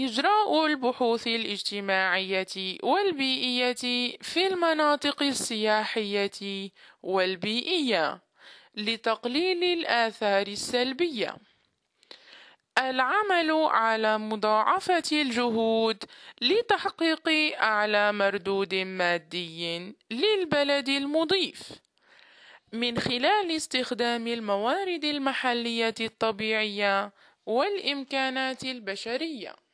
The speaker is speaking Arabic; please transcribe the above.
إجراء البحوث الاجتماعية والبيئية في المناطق السياحية والبيئية لتقليل الآثار السلبية. العمل على مضاعفة الجهود لتحقيق أعلى مردود مادي للبلد المضيف من خلال استخدام الموارد المحلية الطبيعية والإمكانات البشرية.